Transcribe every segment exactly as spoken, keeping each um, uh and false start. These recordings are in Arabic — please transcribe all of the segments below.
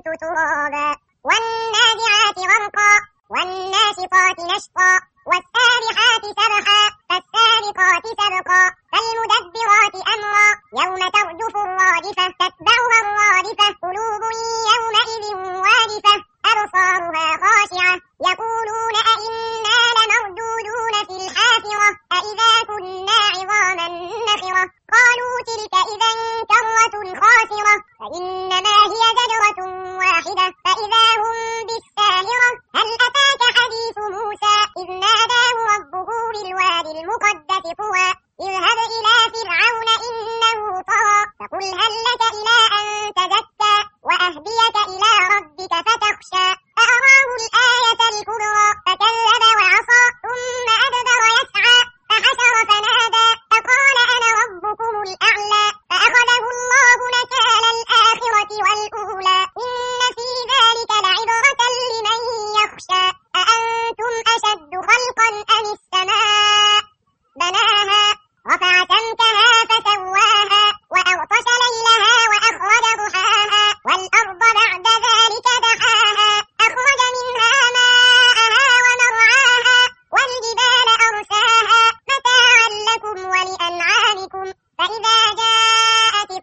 كنت ترابا والنازعات غرقا والناشطات نشطا والسابحات سبحا فالسابقات سبقا فالمدبرات أمرا يوم ترجف الرادفة تتبعها الرادفة قلوب يومئذ واجفة أبصارها خاشعة يقولون أئنا لمردودون في الحافرة أئذا كنا عظاما نخرة قالوا تلك إذا كرة خاسرة فإنما هي زجرة واحدة فإذا هم بالساهرة هل أتاك حديث موسى إذ ناداه ربه بالوادي المقدس طوى اذهب إلى فرعون إنه طغى فقل هل لك إلى أن تزكى وأهديك إلى ربك فتخشى فأراه الآية الكبرى فكذب وعصى ثم أدبر يسعى فحشر فنادى فقال أنا ربكم الأعلى فأخذه الله نكال الآخرة والأولى إن في ذلك لعبرة لمن يخشى أأنتم أشد خلقا أم السماء بناها رفع سمكها فسواها وأغطش ليلها وأخرج ضحاها والأرض بعد ذلك دحاها أخرج منها ماءها ومرعاها والجبال أرساها متاعا لكم ولأنعامكم فإذا جاءت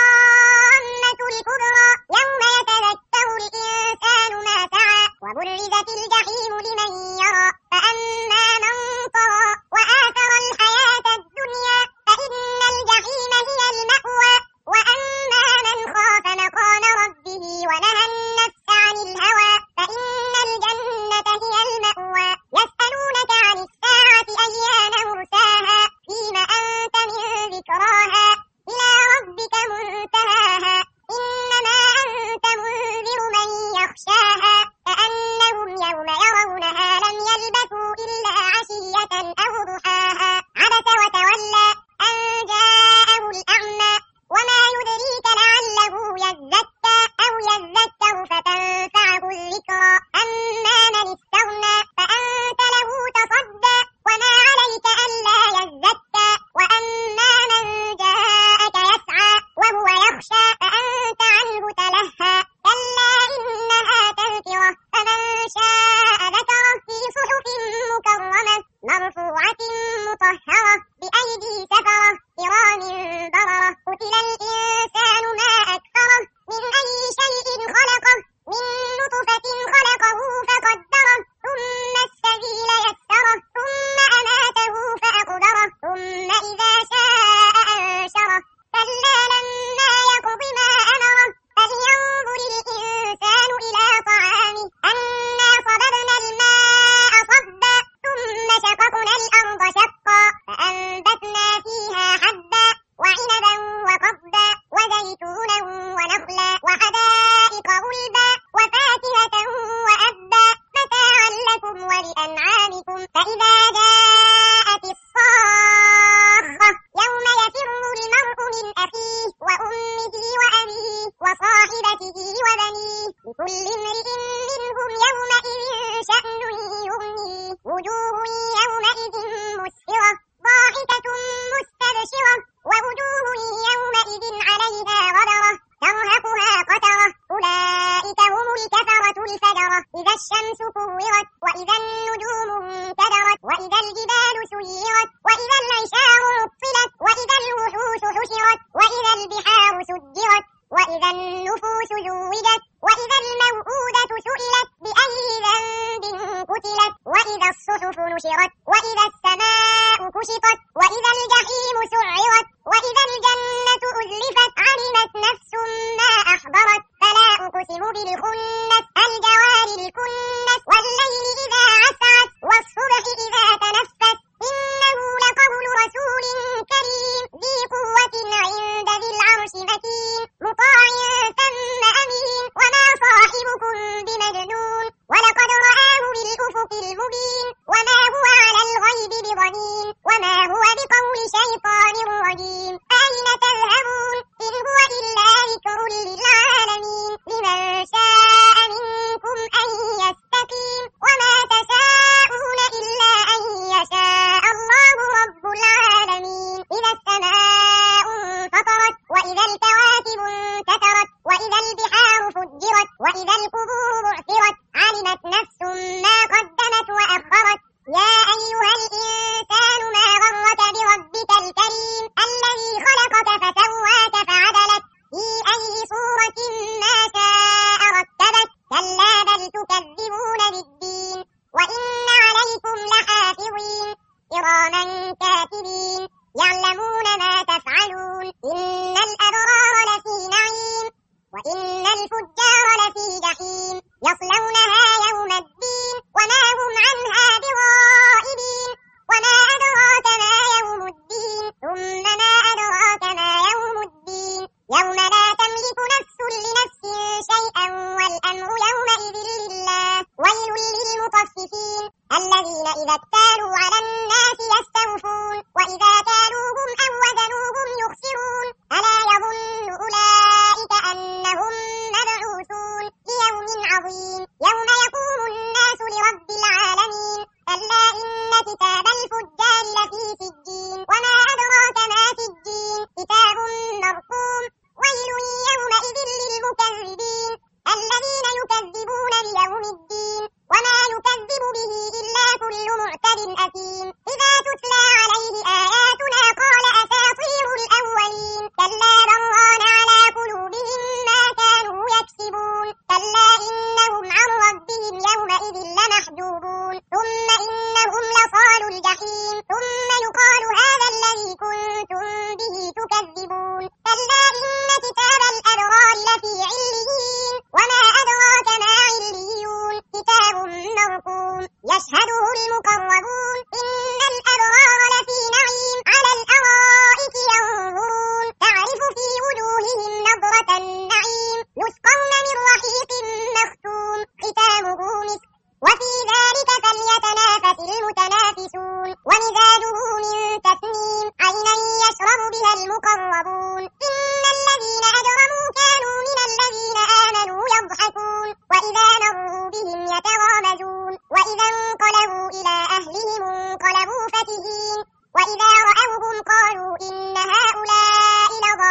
الطامة الكبرى يوم يتذكر الإنسان ما سعى وبرزت الجحيم لمن يرى فأما من طغى وآثر الحياة الدنيا فإن الجحيم هي المأوى وأما من خاف مقام ربه ونهى النفس عن الهوى فإن الجنة هي المأوى يسألونك عن الساعة أيان مرساها فيم أنت من ذكراها إلى ربك منتهاها إنما أنت منذر من يخشاها كأنهم يوم يرونها لم يلبثوا إلا عشية أو ضحاها عبس وتولى أن جاءه الأعمى وما يدريك لعله يزكى أو يذكر فتنفعه الذكرى أما من استغنى فأنت له تصدى وما عليك ألا يزكى وأما من جاءك يسعى وهو يخشى فأنت عنه تلهى كلا إنها تذكرة فمن شاء ذكره في صحف مكرمة مرفوعة مطهرة بأيدي سفرة كرام بررة قتل الإنسان ما أكثره من أي شيء خلقه من نطفة خلقه فقدره ثم السبيل يسره ثم أماته فأقبره ثم إذا شاء أنشره كلا لما يقض ما أمره فلينظر الإنسان إلى طعامه أنا صببنا الماء صبا ثم شققنا الأرض شقا فأنبتنا فيها حبا وعنبا وقضبا وزيتونا ونخلا وحدائق غلبا وفاكهة وأبا متاعا لكم ولأنعامكم فإذا جاءت الصاخة يوم يفر المرء من أخيه وأمه وأبيه وصاحبته وبنيه لكل امرئ منهم يومئذ شأن يغنيه وجوه يومئذ مسفرة ضاحكة مستبشرة ووجوه يومئذ عليها غبرة ترهقها قترة أولئك هم الكفرة الفجرة إذا الشمس كورت وإذا النجوم انكدرت وإذا الجبال سيرت وإذا العشار عطلت وإذا الوحوش حشرت وإذا البحار سجرت وإذا النفوس زوجت وإذا الموءودة سئلت بأي ذنب قتلت وإذا الصحف نشرت وإذا السماء كشطت وإذا الجحيم سعرت وإذا الجنة أزلفت علمت نفس ما أحضرت فلا أقسم بالخنس الجوار الكنس والليل إذا عسعس والصبح إذا تنفس إنه لقول رسول كريم ذي قوة عند ذي العرش مكين مطاع ثم أمين وما صاحبكم بمجنون ولقد رآه بالأفق المبين وما هو على الغيب بضنين وما هو بقول شيطان رجيم أين تذهبون إن هو إلا ذكر للعالمين لمن شاء منكم أن يستقيم وما وإذا القبور بعثرت علمت نفس ما قدمت وأخرت يا أيها الإنسان ما غرك بربك الكريم الذي خلقك فسواك فعدلك في أي صورة ما شاء ركبك كلا بل تكذبون بالدين وإن عليكم لحافظين كراما كاتبين يعلمون ما تفعلون إن الأبرار لفي نعيم وإن الفجار لفي جحيم يصلونها يوم الدين وما هم عنها بغائبين وما أدراك ما يوم الدين ثم ما أدراك ما يوم الدين يوم لا تملك نفس لنفس شيئا والأمر يومئذ لله ويل للمطففين الذين إذا اكتالوا على الناس يستوفون وإذا كالوهم أو وزنوهم يخسرون ألا يظن أولئك أنهم مبعوثون ليوم عظيم يوم يقوم الناس لرب العالمين ألا إن كتاب الفجار لفي سجين وما أدراك ما سجين كتاب مرقوم ويل يومئذ للمكذبين الذين يكذبون بيوم الدين وما يكذب به إلا كل معتد أثيم إذا تتلى عليه آياتنا قال أساطير الأولين كلا بران على قلوبهم ما كانوا يكسبون كلا إنهم عن ربهم يومئذ لمحجوبون ثم إنهم لصالوا الجحيم ثم يقال هذا الذي كنتم به تكذبون كلا إن كتاب الأبرار لفي عليين وما أدراك ما عليون كتاب مرقوم يشهده المقربون إن الأبرار لفي نعيم على الأرائك ينظرون تعرف في وجوههم نظرة النعيم يسقون من رحيق مختوم ختامه مسك وفي ذلك فليتنافس المتنافسون ومزاجه من تسنيم عينا يشرب بها المقربون إن الذين أجرموا كانوا من الذين آمنوا يضحكون وإذا مروا بهم يتغامزون وإذا انقلبوا إلى أهلهم انقلبوا فكهين وإذا رأوهم قالوا إن هؤلاء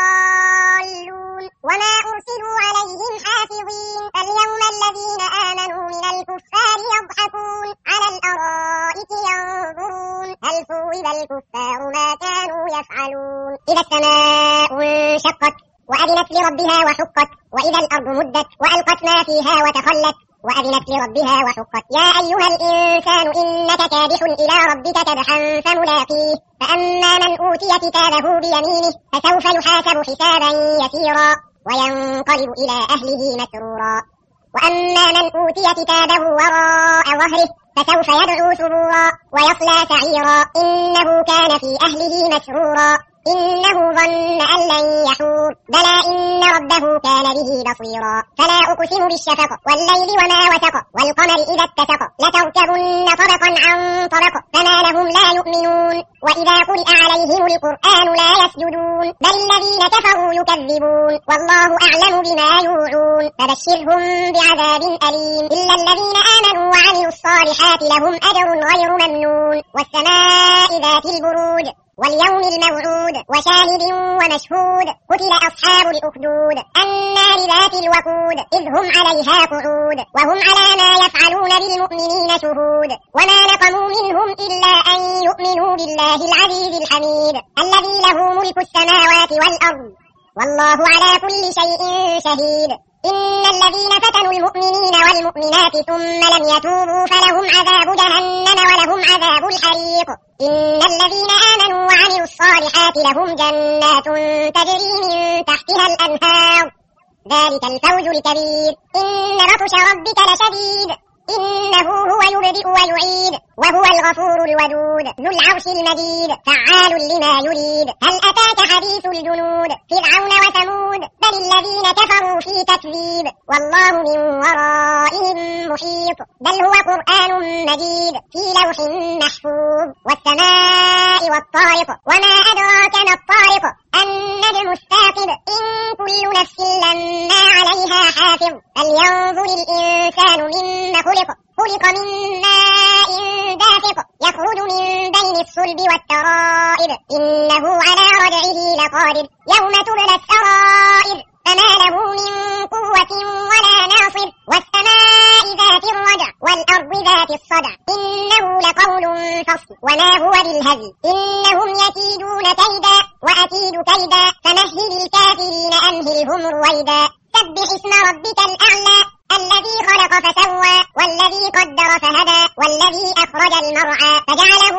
لضالون وما أرسلوا عليهم حافظين فاليوم الذين آمنوا من الكفار يضحكون على الأرائك ينظرون هل ثوب الكفار ما كانوا يفعلون إذا السماء انشقت وأذنت لربها وحقت وإذا الأرض مدت وألقت ما فيها وتخلت وأذنت لربها وحقت يا أيها الإنسان إنك كادح إلى ربك كدحا فملاقيه فأما من أوتي كتابه بيمينه فسوف يحاسب حسابا يسيرا وينقلب إلى أهله مسرورا وأما من أوتي كتابه وراء ظهره فسوف يدعو ثبورا ويصلى سعيرا إنه كان في أهله مسرورا إنه ظن أن لن يحور بلى إن ربه كان به بصيرا فلا أقسم بالشفق والليل وما وسق والقمر إذا اتسق لتركبن طبقا عن طبق فما لهم لا يؤمنون وإذا قرئ عليهم القرآن لا يسجدون بل الذين كفروا يكذبون والله أعلم بما يوعون فبشرهم بعذاب أليم إلا الذين آمنوا وعملوا الصالحات لهم أجر غير ممنون والسماء ذات البروج واليوم الموعود وشاهد ومشهود قتل أصحاب الأخدود النار ذات الوقود إذ هم عليها قعود وهم على ما يفعلون بالمؤمنين شهود وما نقموا منهم إلا أن يؤمنوا بالله العزيز الحميد الذي له ملك السماوات والأرض والله على كل شيء شهيد إن الذين فتنوا المؤمنين والمؤمنات ثم لم يتوبوا فلهم عذاب جهنم ولهم عذاب الحريق إن الذين آمنوا وعملوا الصالحات لهم جنات تجري من تحتها الأنهار ذلك الفوز الكبير إن بطش ربك لشديد إنه هو يبدئ ويعيد وهو الغفور الودود ذو العرش المجيد فعال لما يريد هل أتاك حديث الجنود فرعون وثمود بل الذين كفروا في تكذيب والله من ورائهم محيط بل هو قرآن مجيد في لوح محفوظ والسماء والطارق وما أدراك ما الطارق النجم الثاقب إن كل نفس لما عليها حافظ فلينظر الإنسان مما خلق خلق من ماء دافق يخرج من بين الصلب والترائب إنه على رجعه لقادر يوم تبلى السرائر فما له من قوة ولا ناصر الهزل إنهم يكيدون كيدا وأكيد كيدا فمهل الكافرين أمهلهم رويدا سبح اسم ربك الأعلى الذي خلق فسوى والذي قدر فهدى والذي أخرج المرعى فجعله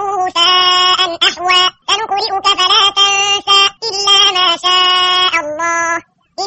غثاء أحوى سنقرئك فلا تنسى إلا ما شاء الله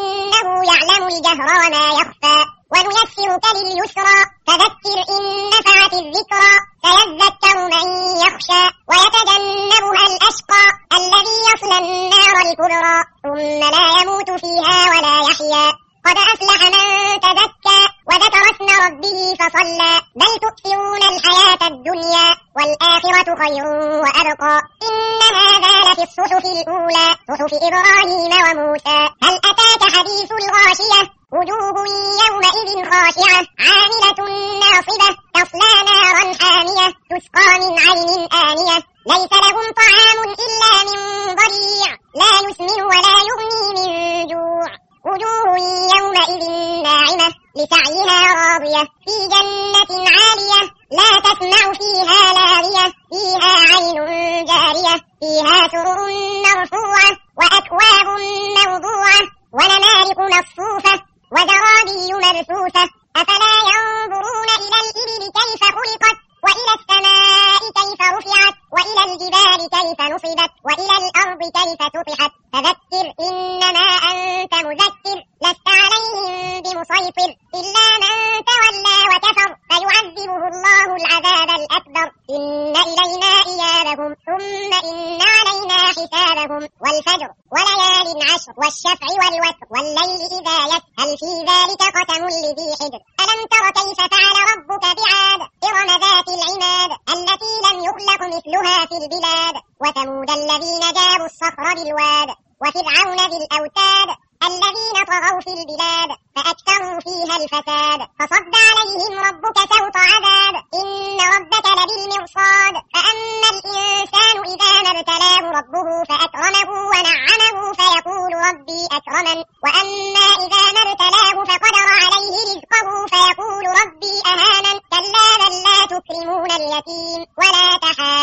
إنه يعلم الجهر وما يخفى ونيسرك لليسرى فذكر إن نفعت الذكرى سيذكر من يخشى ويتجنبها الأشقى الذي يصلى النار الكبرى ثم لا يموت فيها ولا يحيا قد أفلح من تزكى وذكر اسم ربه فصلى بل تؤثرون الحياة الدنيا والآخرة خير وأبقى إن هذا لفي الصحف الأولى صحف إبراهيم وموسى هل أتاك حديث الغاشية وجوه يومئذ خاشعة عاملة ناصبة تصلى نارا حامية تسقى من عين آنية ليس لهم طعام إلا من ضريع لا يسمن ولا يغني من جوع وجوه يومئذ ناعمة لسعيها راضية في جنة عالية لا تسمع فيها لاغية فيها عين جارية فيها سرر مرفوعة وأكواب موضوعة ونمارق مصفوفة وزرابي مبثوثة أفلا ينظرون إلى الإبل كيف خلقت وإلى السماء كيف رفعت وإلى الجبال كيف نصبت وإلى الأرض كيف سطحت فذكر إنما أنت مذكر لست عليهم بمسيطر إلا من تولى وكفر فيعذبه الله العذاب الأكبر إن إلينا إيابهم ثم إن علينا حسابهم والفجر وليال عشر والشفع والوتر والليل إذا يسر هل في ذلك قسم لذي حجر ألم تر كيف فعل ربك بعاد إرم ذات العماد التي لم يخلق مثلها في البلاد وثمود الذين جابوا الصخر بالواد وفرعون ذي الأوتاد الذين طغوا في البلاد فأكثروا فيها الفساد فصب عليهم ربك سوط عذاب إن ربك لبالمرصاد فأما الإنسان إذا ما ابتلاه ربه فأكرمه ونعمه فيقول ربي أكرمن وأما إذا ما ابتلاه فقدر عليه رزقه فيقول ربي أهانن كلا بل لا تكرمون اليتيم ولا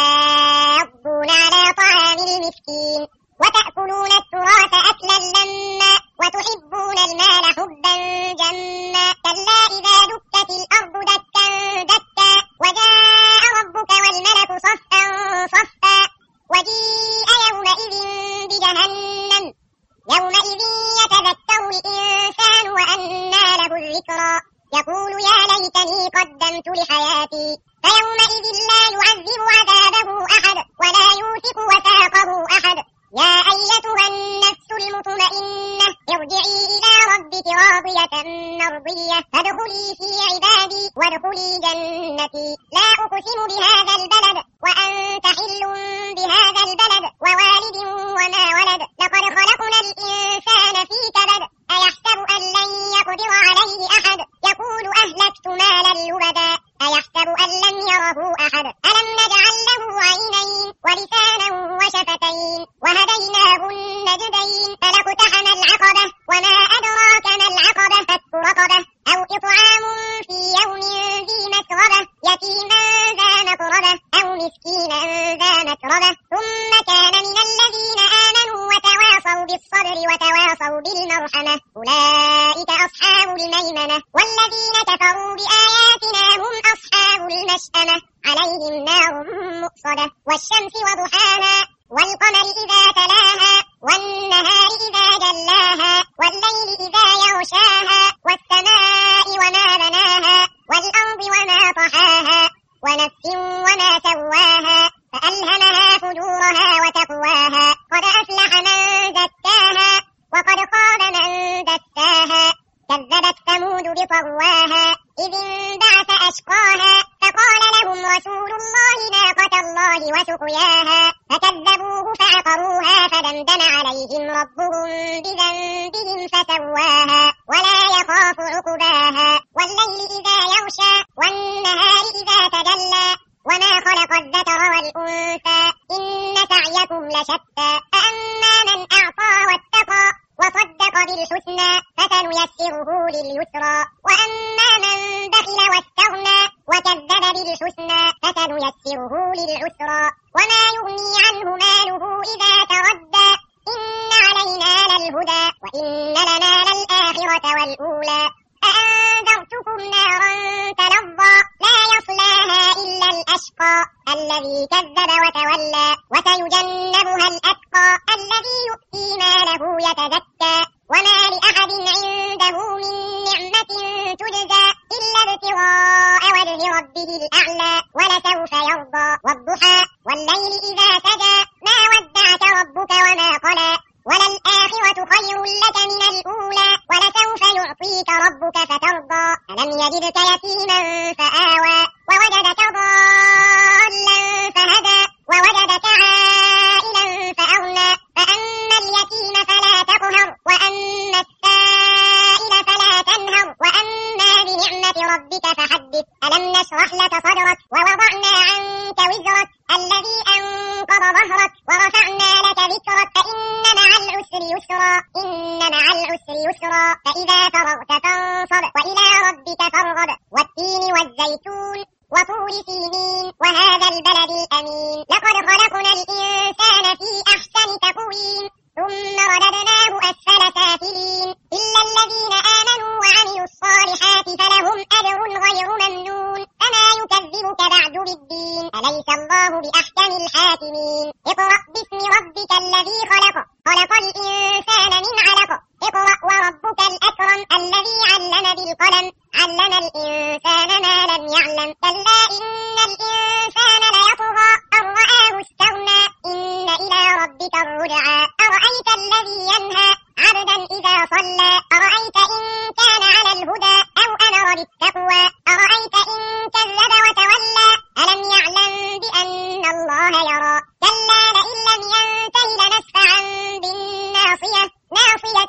تحاضون على طعام المسكين وتأكلون التراث أكلا لما وتحبون المال حبا جما كلا إذا دكت الأرض دكا دكا وجاء ربك والملك صفا صفا وجيء يومئذ بجهنم يومئذ يتذكر الإنسان وأنى له الذكرى يقول يا ليتني قدمت لحياتي فيومئذ لا يعذب عذابه أحد ولا يوثق وثاقه أحد يا أيتها النفس المطمئنة ارجعي إلى ربك راضية مرضية فادخلي في عبادي وادخلي جنتي لا أقسم بهذا البلد وأنت حل بهذا البلد ووالد وما ولد لقد خلقنا الإنسان في كبد أيحسب أن لن يقدر عليه أحد يقول أهلكت مالا لبدا أيحسب أن لم يره أحد ألم نجعل له عينين ولسانا وشفتين وهديناه النجدين فلاقتحم العقبة وما أدراك ما العقبة فك رقبة أو إطعام في يوم ذي مسغبة يتيما ذا مقربة أو مسكينا ذا متربة ثم كان من الذين آمنوا وتواصوا بالصبر وتواصوا بالمرحمة أولئك أصحاب الميمنة والذين كفروا بآياتنا هم أصحاب المشأمة عليهم نار مؤصدة والشمس وضحاها والقمر إذا تلاها والنهار إذا جلاها والليل إذا يغشاها والسماء وما بناها والأرض وما طحاها ونفس وما سواها فألهمها فجورها وتقواها قد أفلح من زكاها وقد خاب من دساها كذبت ثمود بطغواها إذ انبعث أشقاها فقال لهم رسول الله ناقة الله وسقياها فكذبوه فعقروها فدمدم عليهم ربهم بذنبهم فسواها ولا يخاف عقباها والليل إذا يغشى والنهار إذا تجلى وما خلق الذكر والأنثى إن سعيكم لشتى فأما من أعطى واتقى وصدق بالحسنى فسنيسره لليسرى وأما من بخل واستغنى وكذب بالحسنى فسنيسره للعسرى وما يغني الذي كذب وتولى وسيجنبها الأتقى الذي يؤتي ماله يتزكى وما لأحد عنده من نعمة تجزى إلا ابتغاء وجه ربه الأعلى ولسوف يرضى والضحى والليل إذا سجى ما ودعك ربك وما قلى وللآخرة خير لك من الأولى ولسوف يعطيك ربك فترضى ألم يجدك يتيما فآوى ووجدك ضالا فهدى ووجدك عائلا فأغنى فأما اليتيم فلا تقهر وأما السائل فلا تنهر وأما بنعمة ربك فحدث ألم نشرح لك صدرك ووضعنا عنك وزرك الذي أنقض ظهرك ورفعنا لك ذكرك فإن مع العسر يسرا إن مع العسر يسرا فإذا فرغت فانصب وإلى ربك فارغب والتين والزيتون وطور سينين وهذا البلد الأمين لقد خلقنا الإنسان في أحسن تقويم ثم رددناه أسفل سافلين إلا الذين آمنوا وعملوا الصالحات فلهم أجر غير ممنون فما يكذبك بعد بالدين أليس الله بأحكم الحاكمين اقرأ باسم ربك الذي خلق خلق الإنسان من علق اقرأ وربك الأكرم الذي علم بالقلم علم الإنسان ما لم يعلم كلا إن الإنسان ليطغى أن رآه استغنى إن إلى ربك الرجعى أرأيت الذي ينهى عبدا إذا صلى أرأيت إن كان على الهدى أو أمر بالتقوى أرأيت إن كذب وتولى ألم يعلم بأن الله يرى كلا لئن لم ينته لنسفعا بالناصية ناصية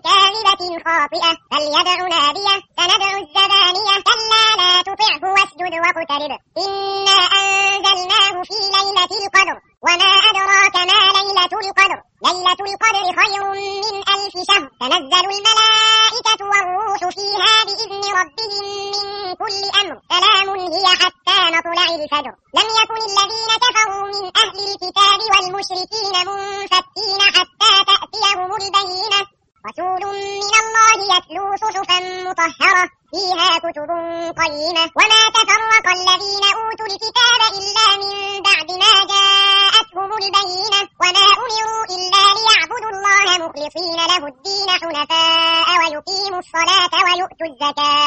كاذبة خاطئة فليدع نادية سندع الزبانية كلا لا تطعه واسجد واقترب إنا أنزلناه في ليلة القدر وما أدراك ما ليلة القدر ليلة القدر خير من ألف شهر تنزل الملائكة والروح فيها بإذن ربهم من كل أمر سلام هي حتى مطلع الفجر لم يكن الذين كفروا من أهل الكتاب والمشركين منفكين حتى تأتيهم البينة رسول من الله يتلو صحفا مطهرة فيها كتب قيمة وما تفرق الذين أوتوا الكتاب إلا من بعد ما جاءتهم البينة وما أمروا إلا ليعبدوا الله مخلصين له الدين حنفاء ويقيموا الصلاة ويؤتوا الزكاة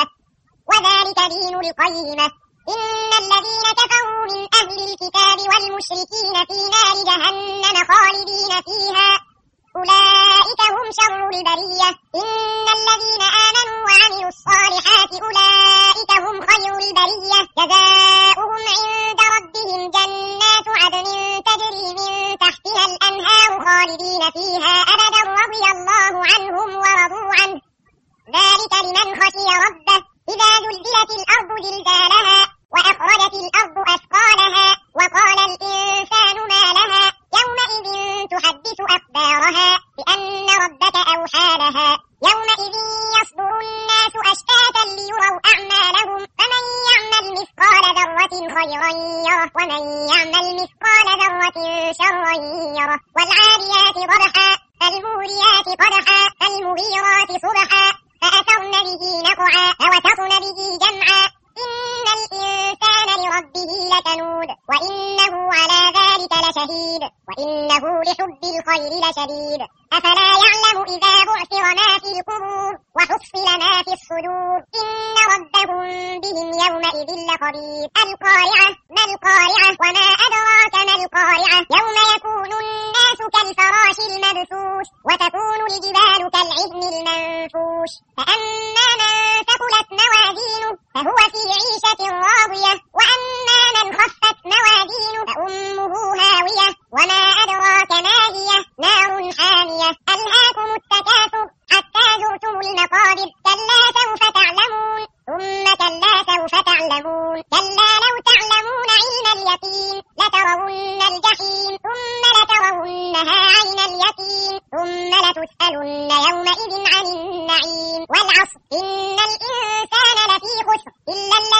وذلك دين القيمة إن الذين كفروا من أهل الكتاب والمشركين في نار جهنم خالدين فيها أولئك هم شر البرية إن الذين آمنوا وعملوا الصالحات أولئك هم خير البرية جزاؤهم عند ربهم جنات عدن تجري من تحتها الأنهار خالدين فيها أبدا رضي الله عنهم ورضوا عنه ذلك لمن خشي ربه إذا زلزلت الأرض زلزالها وأخرجت الأرض أثقالها وقال الإنسان ما لها يومئذ تحدث أخبارها بأن ربك أوحى لها يومئذ يصدر الناس أشتاتا ليروا أعمالهم فمن يعمل مثقال ذرة خيرا يره ومن يعمل مثقال ذرة شرا يره والعاديات ضبحا فالموريات قدحا فالمغيرات صبحا فأثرن به نقعا فوسطن به جمعا إن الإنسان لربه لكنود وإنه على ذلك لشهيد وإنه لحب الخير لشديد أفلا يعلم إذا بعثر ما في القبور وحصل ما في الصدور إن ربهم بهم يومئذ لخبير القارعة ما القارعة وما أدراك ما القارعة يوم يكون الناس كالفراش المبثوث وتكون الجبال كالعهن المنفوش فأما من ثقلت موازينه فهو في عيشة راضية وأما من خفت موازينه فأمه هاوية وما أدراك ما هي نار حامية ألهاكم التكاثر حتى زرتم المقابر كلا سوف تعلمون ثم كلا سوف تعلمون كلا لو تعلمون علم اليقين لترون الجحيم ثم لترونها عين اليقين ثم لتسألن يومئذ عن النعيم والعصر إن الإنسان لفي خسر إلا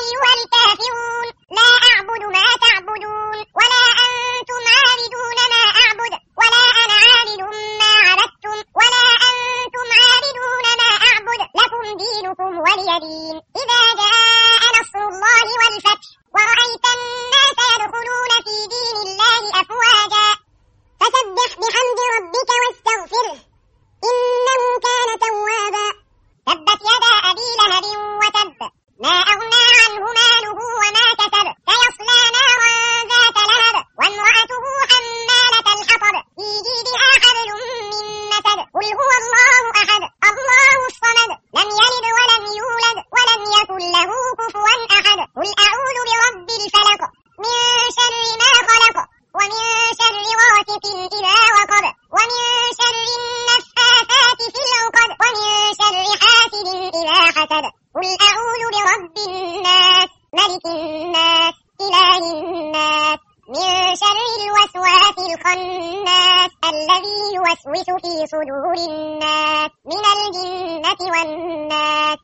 أيها الكافرون لا أعبد ما تعبدون ولا أنتم عابدون ما أعبد ولا أنا عابد ما عبدتم ولا أنتم عابدون ما أعبد لكم دينكم ولي دين. إذا جاء نصر الله والفتح ورأيت الناس يدخلون في دين الله أفواجا فسبح بحمد ربك واستغفره إنه كان توابا. تبت يدا أبي لهب وتب ما أغنى عنه ماله وما كسب سيصلى نارا ذات لهب وامرأته حمالة الحطب في جيدها حبل من مسد. قل هو الله أحد الله الصمد لم يلد ولم يولد ولم يكن له كفوا أحد. قل أعوذ برب الفلق من شر ما خلق ومن شر غاسق إذا وقب ومن شر النفاثات في العقد ومن شر حاسد إذا حسد. قل أعوذ برب الناس ملك الناس إله الناس من شر الوسواس الخناس الذي يوسوس في صدور الناس من الجنة والناس.